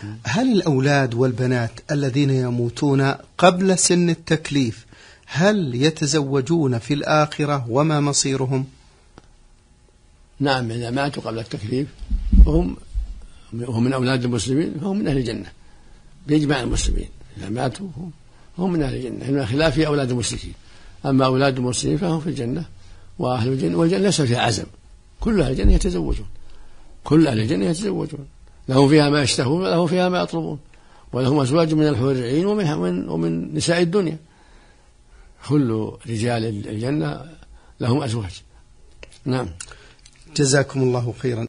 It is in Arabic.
هل الأولاد والبنات الذين يموتون قبل سن التكليف هل يتزوجون في الآخرة وما مصيرهم؟ نعم، إذا ماتوا قبل التكليف وهم من أولاد المسلمين فهم من أهل الجنة بإجماع المسلمين. إذا ماتوا هم من أهل الجنة، إنما خلاف في أولاد المشركين. أما أولاد المسلمين فهم في الجنة وأهل الجنة، والجنة ليس فيها عزم، كل أهل الجنة يتزوجون، كل أهل الجنة يتزوجون، لهم فيها ما يشتهون ولهم فيها ما يطلبون، ولهم أزواج من الحور العين ومن نساء الدنيا. كل رجال الجنة لهم أزواج. نعم. جزاكم الله خيرا.